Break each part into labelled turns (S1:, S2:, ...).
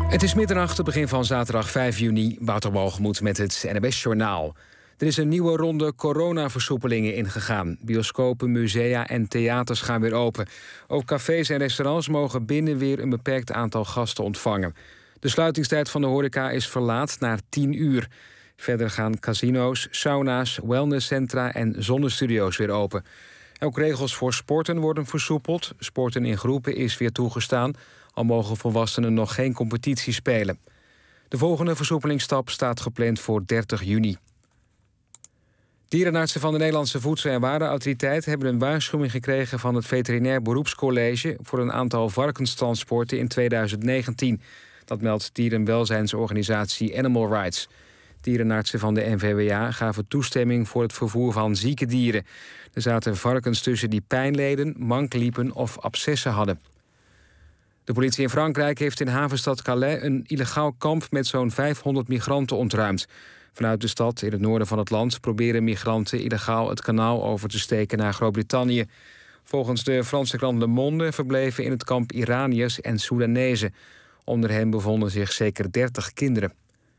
S1: Het is middernacht, het begin van zaterdag 5 juni. Wouter Walgemoed met het NOS-journaal. Er is een nieuwe ronde coronaversoepelingen ingegaan. Bioscopen, musea en theaters gaan weer open. Ook cafés en restaurants mogen binnen weer een beperkt aantal gasten ontvangen. De sluitingstijd van de horeca is verlaat naar 10 uur. Verder gaan casino's, sauna's, wellnesscentra en zonnestudio's weer open. Ook regels voor sporten worden versoepeld. Sporten in groepen is weer toegestaan, al mogen volwassenen nog geen competitie spelen. De volgende versoepelingsstap staat gepland voor 30 juni. Dierenartsen van de Nederlandse Voedsel- en Warenautoriteit hebben een waarschuwing gekregen van het Veterinair Beroepscollege voor een aantal varkenstransporten in 2019. Dat meldt dierenwelzijnsorganisatie Animal Rights. Dierenartsen van de NVWA gaven toestemming voor het vervoer van zieke dieren. Er zaten varkens tussen die pijn leden, mank liepen of abscessen hadden. De politie in Frankrijk heeft in havenstad Calais een illegaal kamp met zo'n 500 migranten ontruimd. Vanuit de stad in het noorden van het land proberen migranten illegaal het kanaal over te steken naar Groot-Brittannië. Volgens de Franse krant Le Monde verbleven in het kamp Iraniërs en Soedanezen. Onder hen bevonden zich zeker 30 kinderen.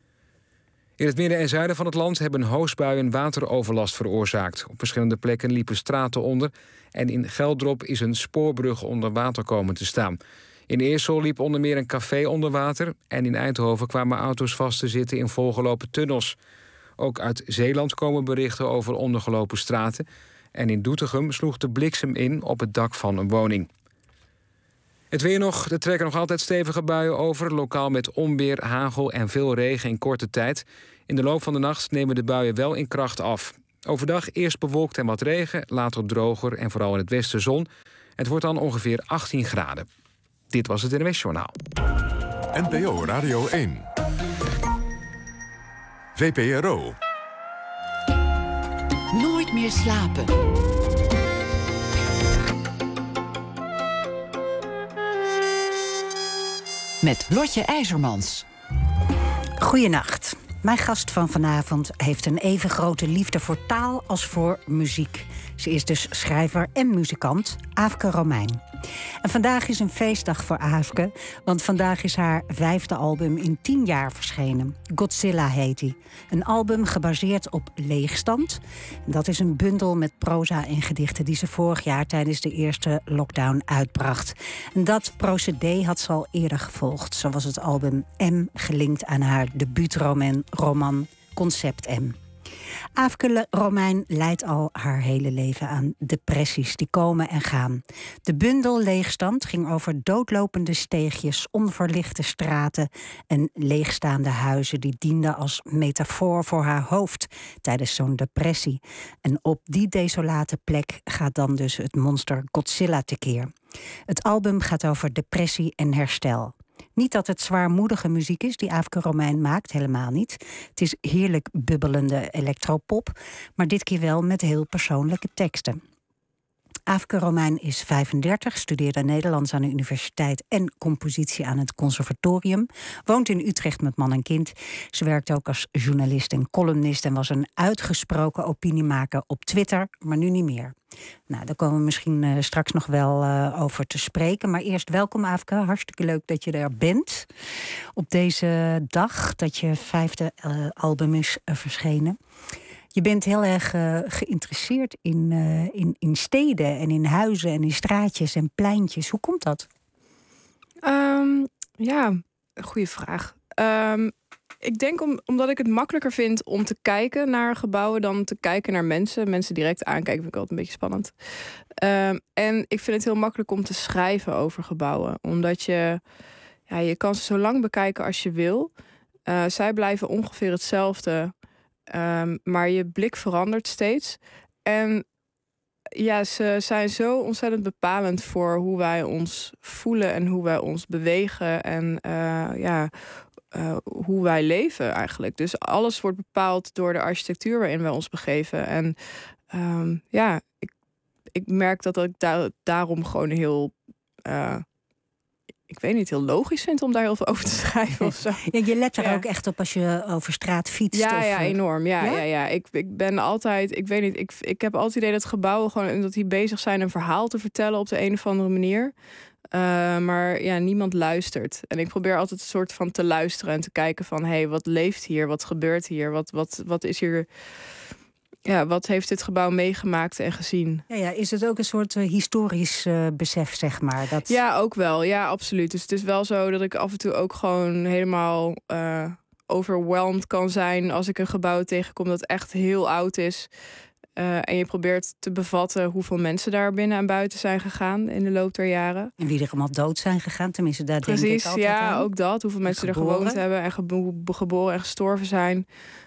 S1: In het midden en zuiden van het land hebben hoosbuien wateroverlast veroorzaakt. Op verschillende plekken liepen straten onder en in Geldrop is een spoorbrug onder water komen te staan. In Eersel liep onder meer een café onder water en in Eindhoven kwamen auto's vast te zitten in volgelopen tunnels. Ook uit Zeeland komen berichten over ondergelopen straten en in Doetinchem sloeg de bliksem in op het dak van een woning. Het weer nog, er trekken nog altijd stevige buien over, lokaal met onweer, hagel en veel regen in korte tijd. In de loop van de nacht nemen de buien wel in kracht af. Overdag eerst bewolkt en wat regen, later droger en vooral in het westen zon. Het wordt dan ongeveer 18 graden. Dit was het NOS Journaal.
S2: NPO Radio 1. VPRO.
S3: Nooit meer slapen. Met Lotje IJzermans.
S4: Goeienacht. Mijn gast van vanavond heeft een even grote liefde voor taal als voor muziek. Ze is dus schrijver en muzikant, Aafke Romein. En vandaag is een feestdag voor Aafke, want vandaag is haar 5e album in 10 jaar verschenen. Godzilla heet hij. Een album gebaseerd op Leegstand. En dat is een bundel met proza en gedichten die ze vorig jaar tijdens de eerste lockdown uitbracht. En dat procedé had ze al eerder gevolgd. Zo was het album M gelinkt aan haar debuutroman Concept M. Aafke Romein lijdt al haar hele leven aan depressies die komen en gaan. De bundel Leegstand ging over doodlopende steegjes, onverlichte straten en leegstaande huizen die dienden als metafoor voor haar hoofd tijdens zo'n depressie. En op die desolate plek gaat dan dus het monster Godzilla tekeer. Het album gaat over depressie en herstel. Niet dat het zwaarmoedige muziek is die Aafke Romein maakt, helemaal niet. Het is heerlijk bubbelende electropop, maar dit keer wel met heel persoonlijke teksten. Aafke Romein is 35, studeerde Nederlands aan de universiteit en compositie aan het conservatorium. Woont in Utrecht met man en kind. Ze werkt ook als journalist en columnist en was een uitgesproken opiniemaker op Twitter, maar nu niet meer. Nou, daar komen we misschien straks nog wel over te spreken. Maar eerst welkom Aafke, hartstikke leuk dat je er bent. Op deze dag dat je 5e album is verschenen. Je bent heel erg geïnteresseerd in steden en in huizen en in straatjes en pleintjes. Hoe komt dat?
S5: Ja, goede vraag. Ik denk omdat ik het makkelijker vind om te kijken naar gebouwen dan te kijken naar mensen. Mensen direct aankijken vind ik altijd een beetje spannend. En ik vind het heel makkelijk om te schrijven over gebouwen. Omdat je kan ze zo lang bekijken als je wil. Zij blijven ongeveer hetzelfde. Maar je blik verandert steeds. En ja, ze zijn zo ontzettend bepalend voor hoe wij ons voelen en hoe wij ons bewegen en hoe wij leven eigenlijk. Dus alles wordt bepaald door de architectuur waarin wij ons begeven. En ik merk dat ik daarom gewoon heel... ik weet niet, heel logisch vind om daar heel veel over te schrijven of zo.
S4: Ja, je let er ook echt op als je over straat fietst?
S5: Ja, enorm. Ja. Ik ben altijd, ik weet niet, ik heb altijd het idee dat gebouwen gewoon dat die bezig zijn een verhaal te vertellen op de een of andere manier. Maar ja, niemand luistert. En ik probeer altijd een soort van te luisteren en te kijken van... hé, wat leeft hier? Wat gebeurt hier? Wat is hier... Ja, wat heeft dit gebouw meegemaakt en gezien?
S4: Ja, is het ook een soort historisch besef, zeg maar? Dat...
S5: Ja, ook wel. Ja, absoluut. Dus het is wel zo dat ik af en toe ook gewoon helemaal overwhelmed kan zijn... als ik een gebouw tegenkom dat echt heel oud is... En je probeert te bevatten hoeveel mensen daar binnen en buiten zijn gegaan in de loop der jaren.
S4: En wie er allemaal dood zijn gegaan, tenminste daar denk ik altijd
S5: ja,
S4: aan.
S5: ook dat. Hoeveel mensen er gewoond hebben en geboren en gestorven zijn.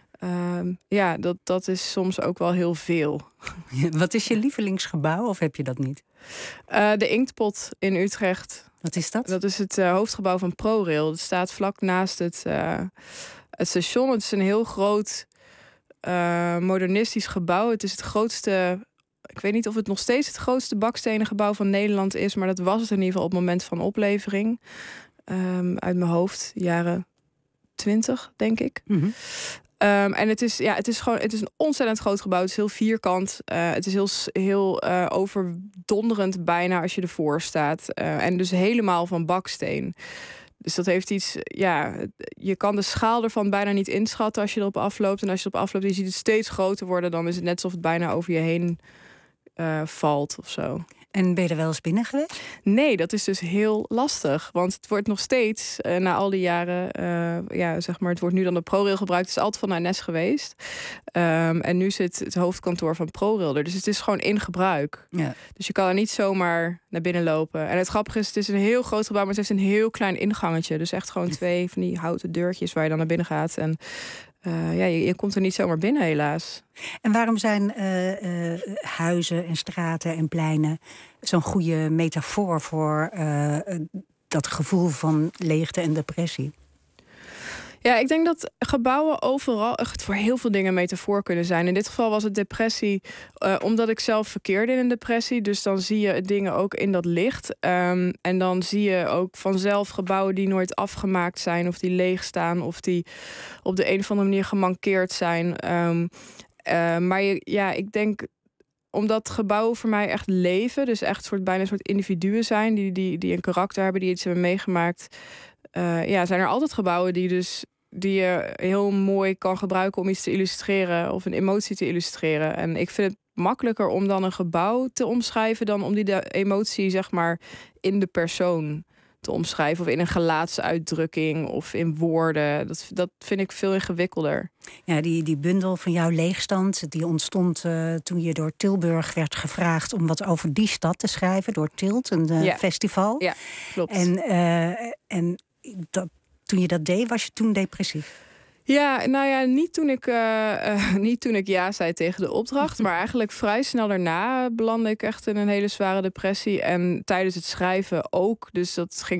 S5: Ja, dat is soms ook wel heel veel.
S4: Wat is je lievelingsgebouw of heb je dat niet?
S5: De Inktpot in Utrecht.
S4: Wat is dat?
S5: Dat is het hoofdgebouw van ProRail. Het staat vlak naast het station. Het is een heel groot... modernistisch gebouw. Het is het grootste... Ik weet niet of het nog steeds het grootste bakstenen gebouw van Nederland is... maar dat was het in ieder geval op het moment van oplevering. Uit mijn hoofd, jaren 20, denk ik.
S4: Mm-hmm.
S5: En het is een ontzettend groot gebouw. Het is heel vierkant. Het is heel overdonderend bijna als je ervoor staat. En dus helemaal van baksteen. Dus dat heeft iets, ja, je kan de schaal ervan bijna niet inschatten als je erop afloopt. En als je erop afloopt en je ziet het steeds groter worden... dan is het net alsof het bijna over je heen valt of zo.
S4: En ben je er wel eens binnen geweest?
S5: Nee, dat is dus heel lastig. Want het wordt nog steeds, na al die jaren... zeg maar, het wordt nu dan de ProRail gebruikt. Het is altijd van NS geweest. En nu zit het hoofdkantoor van ProRail er. Dus het is gewoon in gebruik.
S4: Ja.
S5: Dus je kan er niet zomaar naar binnen lopen. En het grappige is, het is een heel groot gebouw... maar het heeft een heel klein ingangetje. Dus echt gewoon 2 van die houten deurtjes... waar je dan naar binnen gaat. En je komt er niet zomaar binnen, helaas.
S4: En waarom zijn huizen en straten en pleinen zo'n goede metafoor voor dat gevoel van leegte en depressie?
S5: Ja, ik denk dat gebouwen overal echt voor heel veel dingen een metafoor kunnen zijn. In dit geval was het depressie, omdat ik zelf verkeerde in een depressie. Dus dan zie je dingen ook in dat licht. En dan zie je ook vanzelf gebouwen die nooit afgemaakt zijn... of die leeg staan of die op de een of andere manier gemankeerd zijn. Maar ik denk... omdat gebouwen voor mij echt leven... dus echt bijna een soort individuen zijn... die een karakter hebben, die iets hebben meegemaakt... zijn er altijd gebouwen die je heel mooi kan gebruiken om iets te illustreren of een emotie te illustreren. En ik vind het makkelijker om dan een gebouw te omschrijven dan om die emotie, zeg maar, in de persoon te omschrijven. Of in een gelaatsuitdrukking of in woorden. Dat vind ik veel ingewikkelder.
S4: Ja, die bundel van jouw leegstand, die ontstond toen je door Tilburg werd gevraagd om wat over die stad te schrijven. Door Tilt, een festival.
S5: Ja, klopt.
S4: En toen je dat deed, was je toen depressief?
S5: Ja, nou ja, niet toen ik ja zei tegen de opdracht. Maar eigenlijk vrij snel daarna belandde ik echt in een hele zware depressie. En tijdens het schrijven ook. Dus dat ging